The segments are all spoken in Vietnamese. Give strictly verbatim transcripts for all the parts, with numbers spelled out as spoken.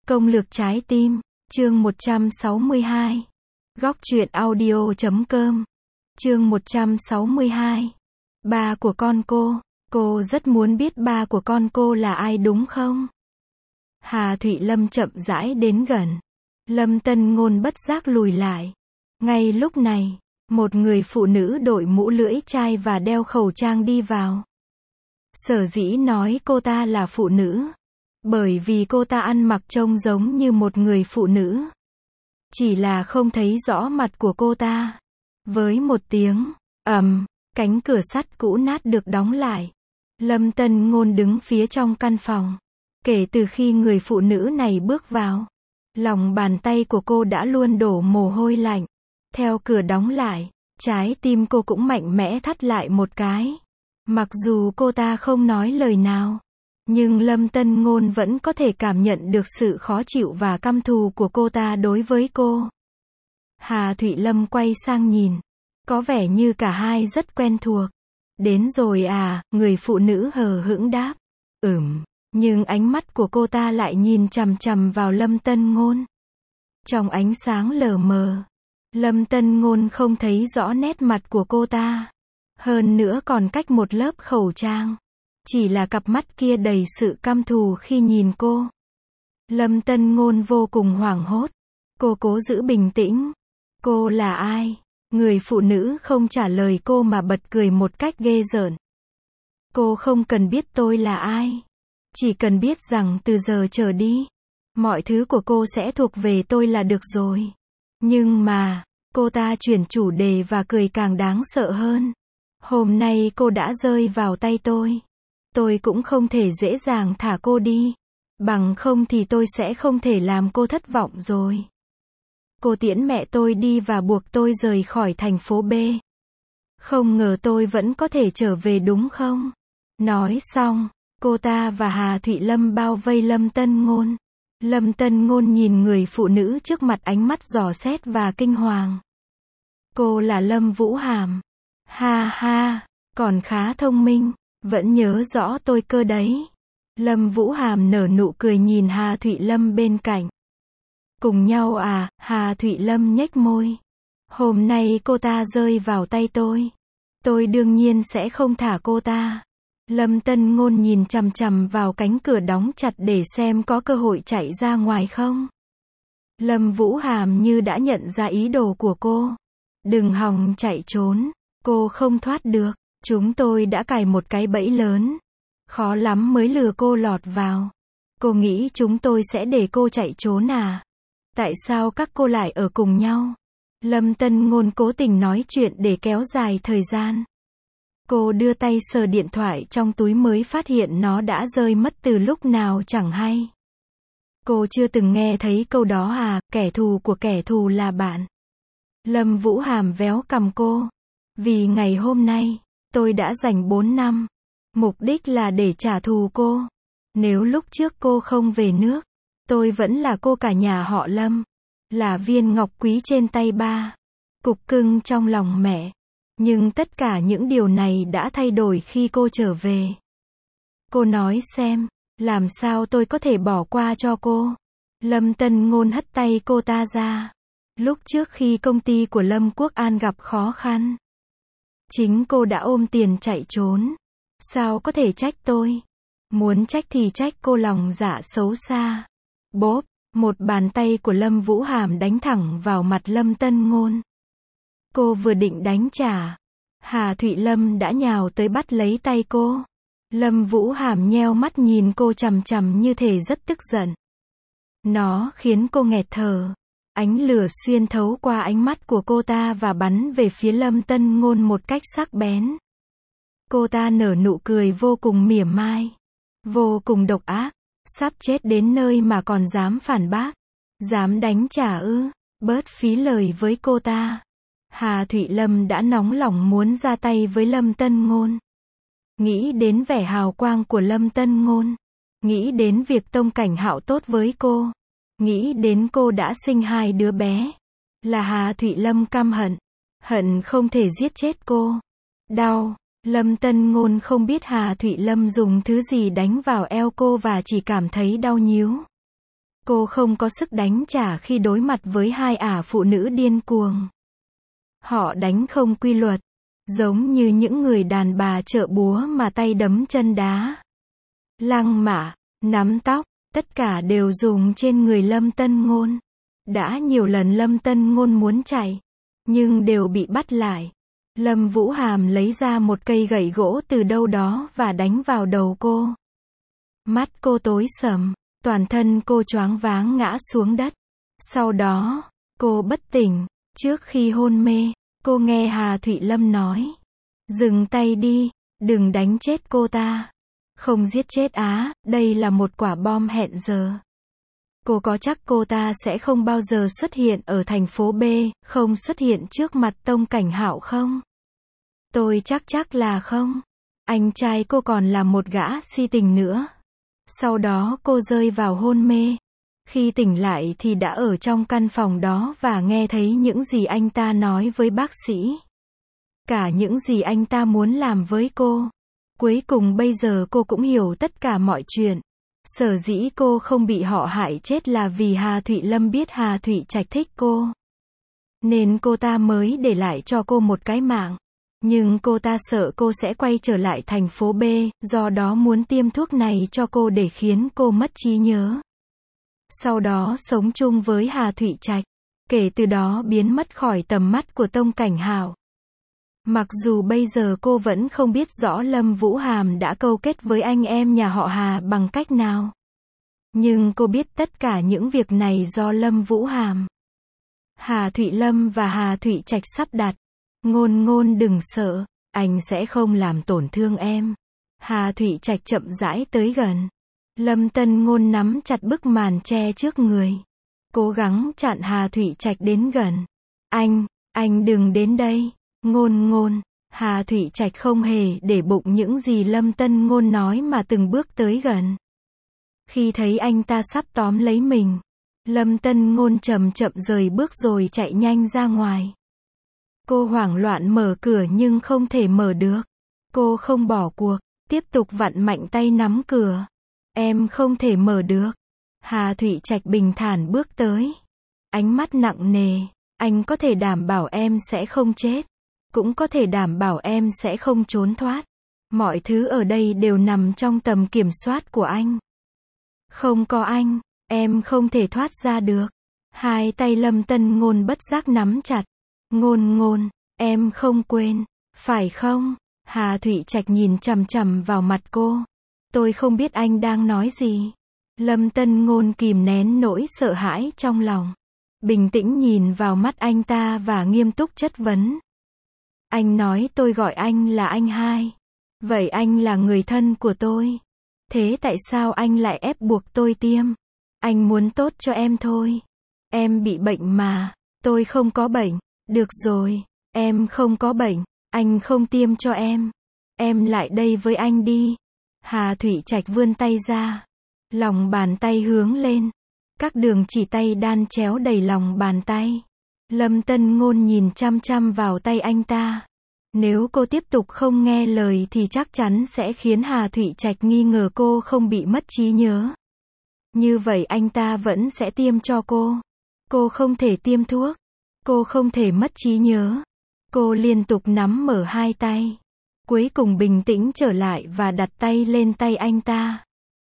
Công lược trái tim, chương một trăm sáu mươi hai. Góc truyện audio chấm com. Chương một trăm sáu mươi hai. Ba của con cô, cô rất muốn biết ba của con cô là ai đúng không? Hà Thụy Lâm chậm rãi đến gần. Lâm Tân Ngôn bất giác lùi lại. Ngay lúc này, một người phụ nữ đội mũ lưỡi chai và đeo khẩu trang đi vào. Sở dĩ nói cô ta là phụ nữ, bởi vì cô ta ăn mặc trông giống như một người phụ nữ. Chỉ là không thấy rõ mặt của cô ta. Với một tiếng ầm, cánh cửa sắt cũ nát được đóng lại. Lâm Tân Ngôn đứng phía trong căn phòng. Kể từ khi người phụ nữ này bước vào, lòng bàn tay của cô đã luôn đổ mồ hôi lạnh. Theo cửa đóng lại, trái tim cô cũng mạnh mẽ thắt lại một cái. Mặc dù cô ta không nói lời nào, nhưng Lâm Tân Ngôn vẫn có thể cảm nhận được sự khó chịu và căm thù của cô ta đối với cô. Hà Thụy Lâm quay sang nhìn. Có vẻ như cả hai rất quen thuộc. Đến rồi à, người phụ nữ hờ hững đáp. Ừm, nhưng ánh mắt của cô ta lại nhìn chằm chằm vào Lâm Tân Ngôn. Trong ánh sáng lờ mờ, Lâm Tân Ngôn không thấy rõ nét mặt của cô ta. Hơn nữa còn cách một lớp khẩu trang. Chỉ là cặp mắt kia đầy sự căm thù khi nhìn cô. Lâm Tân Ngôn vô cùng hoảng hốt. Cô cố giữ bình tĩnh. Cô là ai? Người phụ nữ không trả lời cô mà bật cười một cách ghê rợn. Cô không cần biết tôi là ai. Chỉ cần biết rằng từ giờ trở đi, mọi thứ của cô sẽ thuộc về tôi là được rồi. Nhưng mà, cô ta chuyển chủ đề và cười càng đáng sợ hơn. Hôm nay cô đã rơi vào tay tôi. Tôi cũng không thể dễ dàng thả cô đi. Bằng không thì tôi sẽ không thể làm cô thất vọng rồi. Cô tiễn mẹ tôi đi và buộc tôi rời khỏi thành phố B. Không ngờ tôi vẫn có thể trở về đúng không? Nói xong, cô ta và Hà Thụy Lâm bao vây Lâm Tân Ngôn. Lâm Tân Ngôn nhìn người phụ nữ trước mặt ánh mắt dò xét và kinh hoàng. Cô là Lâm Vũ Hàm. Ha ha, còn khá thông minh, vẫn nhớ rõ tôi cơ đấy. Lâm Vũ Hàm nở nụ cười nhìn Hà Thụy Lâm bên cạnh. Cùng nhau à, Hà Thụy Lâm nhếch môi. Hôm nay cô ta rơi vào tay tôi. Tôi đương nhiên sẽ không thả cô ta. Lâm Tân Ngôn nhìn chằm chằm vào cánh cửa đóng chặt để xem có cơ hội chạy ra ngoài không. Lâm Vũ Hàm như đã nhận ra ý đồ của cô. Đừng hòng chạy trốn. Cô không thoát được. Chúng tôi đã cài một cái bẫy lớn. Khó lắm mới lừa cô lọt vào. Cô nghĩ chúng tôi sẽ để cô chạy trốn à? Tại sao các cô lại ở cùng nhau? Lâm Tân Ngôn cố tình nói chuyện để kéo dài thời gian. Cô đưa tay sờ điện thoại trong túi mới phát hiện nó đã rơi mất từ lúc nào chẳng hay. Cô chưa từng nghe thấy câu đó à, kẻ thù của kẻ thù là bạn. Lâm Vũ Hàm véo cằm cô. Vì ngày hôm nay, tôi đã dành bốn năm. Mục đích là để trả thù cô. Nếu lúc trước cô không về nước, tôi vẫn là cô cả nhà họ Lâm. Là viên ngọc quý trên tay ba. Cục cưng trong lòng mẹ. Nhưng tất cả những điều này đã thay đổi khi cô trở về. Cô nói xem, làm sao tôi có thể bỏ qua cho cô? Lâm Tân Ngôn hất tay cô ta ra. Lúc trước khi công ty của Lâm Quốc An gặp khó khăn, chính cô đã ôm tiền chạy trốn. Sao có thể trách tôi? Muốn trách thì trách cô lòng dạ xấu xa. Bốp, một bàn tay của Lâm Vũ Hàm đánh thẳng vào mặt Lâm Tân Ngôn. Cô vừa định đánh trả, Hà Thụy Lâm đã nhào tới bắt lấy tay cô. Lâm Vũ Hàm nheo mắt nhìn cô chằm chằm như thể rất tức giận. Nó khiến cô nghẹt thở. Ánh lửa xuyên thấu qua ánh mắt của cô ta và bắn về phía Lâm Tân Ngôn một cách sắc bén. Cô ta nở nụ cười vô cùng mỉa mai, vô cùng độc ác. Sắp chết đến nơi mà còn dám phản bác, dám đánh trả ư? Bớt phí lời với cô ta. Hà Thụy Lâm đã nóng lòng muốn ra tay với Lâm Tân Ngôn. Nghĩ đến vẻ hào quang của Lâm Tân Ngôn, nghĩ đến việc Tông Cảnh Hạo tốt với cô, nghĩ đến cô đã sinh hai đứa bé, là Hà Thụy Lâm căm hận, hận không thể giết chết cô. Đau. Lâm Tân Ngôn không biết Hà Thụy Lâm dùng thứ gì đánh vào eo cô và chỉ cảm thấy đau nhíu. Cô không có sức đánh trả khi đối mặt với hai ả phụ nữ điên cuồng. Họ đánh không quy luật, giống như những người đàn bà chợ búa mà tay đấm chân đá, lăng mạ, nắm tóc, tất cả đều dùng trên người Lâm Tân Ngôn. Đã nhiều lần Lâm Tân Ngôn muốn chạy, nhưng đều bị bắt lại. Lâm Vũ Hàm lấy ra một cây gậy gỗ từ đâu đó và đánh vào đầu cô. Mắt cô tối sầm, toàn thân cô choáng váng ngã xuống đất. Sau đó, cô bất tỉnh. Trước khi hôn mê, cô nghe Hà Thụy Lâm nói: "Dừng tay đi, đừng đánh chết cô ta." Không giết chết á, đây là một quả bom hẹn giờ. Cô có chắc cô ta sẽ không bao giờ xuất hiện ở thành phố B, không xuất hiện trước mặt Tông Cảnh Hạo không? Tôi chắc chắc là không. Anh trai cô còn là một gã si tình nữa. Sau đó cô rơi vào hôn mê. Khi tỉnh lại thì đã ở trong căn phòng đó và nghe thấy những gì anh ta nói với bác sĩ. Cả những gì anh ta muốn làm với cô. Cuối cùng bây giờ cô cũng hiểu tất cả mọi chuyện. Sở dĩ cô không bị họ hại chết là vì Hà Thụy Lâm biết Hà Thụy Trạch thích cô. Nên cô ta mới để lại cho cô một cái mạng. Nhưng cô ta sợ cô sẽ quay trở lại thành phố B, do đó muốn tiêm thuốc này cho cô để khiến cô mất trí nhớ. Sau đó sống chung với Hà Thụy Trạch. Kể từ đó biến mất khỏi tầm mắt của Tông Cảnh Hạo. Mặc dù bây giờ cô vẫn không biết rõ Lâm Vũ Hàm đã câu kết với anh em nhà họ Hà bằng cách nào. Nhưng cô biết tất cả những việc này do Lâm Vũ Hàm, Hà Thụy Lâm và Hà Thụy Trạch sắp đặt. Ngôn Ngôn đừng sợ, anh sẽ không làm tổn thương em. Hà Thụy Trạch chậm rãi tới gần. Lâm Tân Ngôn nắm chặt bức màn che trước người. Cố gắng chặn Hà Thụy Trạch đến gần. Anh, anh đừng đến đây. Ngôn Ngôn. Hà Thụy Trạch không hề để bụng những gì Lâm Tân Ngôn nói mà từng bước tới gần. Khi thấy anh ta sắp tóm lấy mình, Lâm Tân Ngôn chậm chậm rời bước rồi chạy nhanh ra ngoài. Cô hoảng loạn mở cửa nhưng không thể mở được. Cô không bỏ cuộc, tiếp tục vặn mạnh tay nắm cửa. Em không thể mở được. Hà Thụy Trạch bình thản bước tới. Ánh mắt nặng nề. Anh có thể đảm bảo em sẽ không chết. Cũng có thể đảm bảo em sẽ không trốn thoát. Mọi thứ ở đây đều nằm trong tầm kiểm soát của anh. Không có anh, em không thể thoát ra được. Hai tay Lâm Tân Ngôn bất giác nắm chặt. Ngôn Ngôn, em không quên, phải không? Hà Thụy Trạch nhìn chằm chằm vào mặt cô. Tôi không biết anh đang nói gì. Lâm Tân Ngôn kìm nén nỗi sợ hãi trong lòng. Bình tĩnh nhìn vào mắt anh ta và nghiêm túc chất vấn. Anh nói tôi gọi anh là anh hai. Vậy anh là người thân của tôi. Thế tại sao anh lại ép buộc tôi tiêm? Anh muốn tốt cho em thôi. Em bị bệnh mà. Tôi không có bệnh. Được rồi, em không có bệnh. Anh không tiêm cho em. Em lại đây với anh đi. Hà Thụy Trạch vươn tay ra. Lòng bàn tay hướng lên. Các đường chỉ tay đan chéo đầy lòng bàn tay. Lâm Tân Ngôn nhìn chăm chăm vào tay anh ta. Nếu cô tiếp tục không nghe lời thì chắc chắn sẽ khiến Hà Thụy Trạch nghi ngờ cô không bị mất trí nhớ. Như vậy anh ta vẫn sẽ tiêm cho cô. Cô không thể tiêm thuốc. Cô không thể mất trí nhớ. Cô liên tục nắm mở hai tay. Cuối cùng bình tĩnh trở lại và đặt tay lên tay anh ta.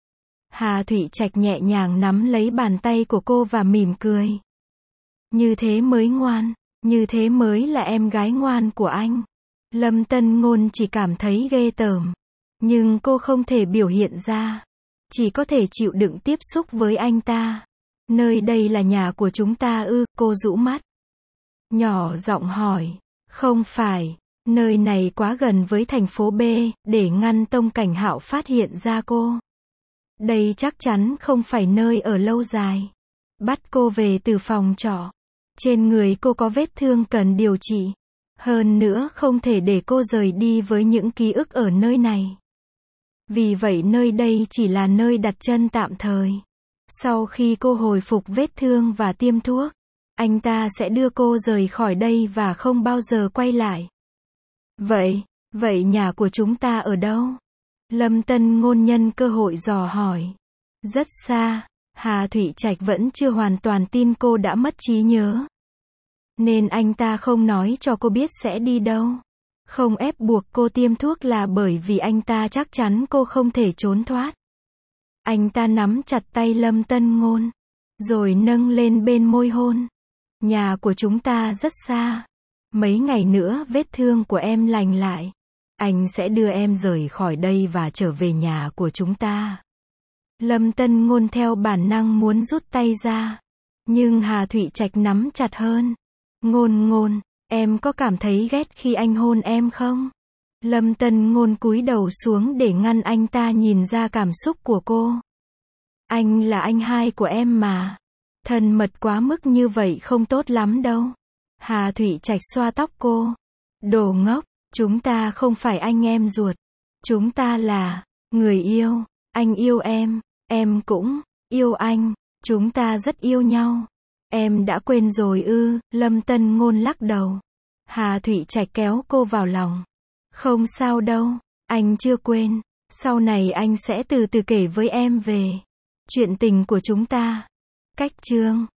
Hà Thụy Trạch nhẹ nhàng nắm lấy bàn tay của cô và mỉm cười. Như thế mới ngoan. Như thế mới là em gái ngoan của anh. Lâm Tân Ngôn chỉ cảm thấy ghê tởm. Nhưng cô không thể biểu hiện ra. Chỉ có thể chịu đựng tiếp xúc với anh ta. Nơi đây là nhà của chúng ta ư? Cô rũ mắt. Nhỏ giọng hỏi. Không phải. Nơi này quá gần với thành phố B, để ngăn Tông Cảnh Hạo phát hiện ra cô. Đây chắc chắn không phải nơi ở lâu dài. Bắt cô về từ phòng trọ. Trên người cô có vết thương cần điều trị. Hơn nữa không thể để cô rời đi với những ký ức ở nơi này. Vì vậy nơi đây chỉ là nơi đặt chân tạm thời. Sau khi cô hồi phục vết thương và tiêm thuốc, anh ta sẽ đưa cô rời khỏi đây và không bao giờ quay lại. Vậy, vậy nhà của chúng ta ở đâu? Lâm Tân Ngôn nhân cơ hội dò hỏi. Rất xa. Hà Thụy Trạch vẫn chưa hoàn toàn tin cô đã mất trí nhớ. Nên anh ta không nói cho cô biết sẽ đi đâu. Không ép buộc cô tiêm thuốc là bởi vì anh ta chắc chắn cô không thể trốn thoát. Anh ta nắm chặt tay Lâm Tân Ngôn, rồi nâng lên bên môi hôn. Nhà của chúng ta rất xa. Mấy ngày nữa vết thương của em lành lại. Anh sẽ đưa em rời khỏi đây và trở về nhà của chúng ta. Lâm Tân Ngôn theo bản năng muốn rút tay ra. Nhưng Hà Thụy Trạch nắm chặt hơn. Ngôn Ngôn, em có cảm thấy ghét khi anh hôn em không? Lâm Tân Ngôn cúi đầu xuống để ngăn anh ta nhìn ra cảm xúc của cô. Anh là anh hai của em mà. Thân mật quá mức như vậy không tốt lắm đâu. Hà Thụy Trạch xoa tóc cô. Đồ ngốc, chúng ta không phải anh em ruột. Chúng ta là người yêu. Anh yêu em, em cũng yêu anh. Chúng ta rất yêu nhau. Em đã quên rồi ư? Lâm Tân Ngôn lắc đầu. Hà Thụy Trạch kéo cô vào lòng. Không sao đâu, anh chưa quên. Sau này anh sẽ từ từ kể với em về chuyện tình của chúng ta. Cách chương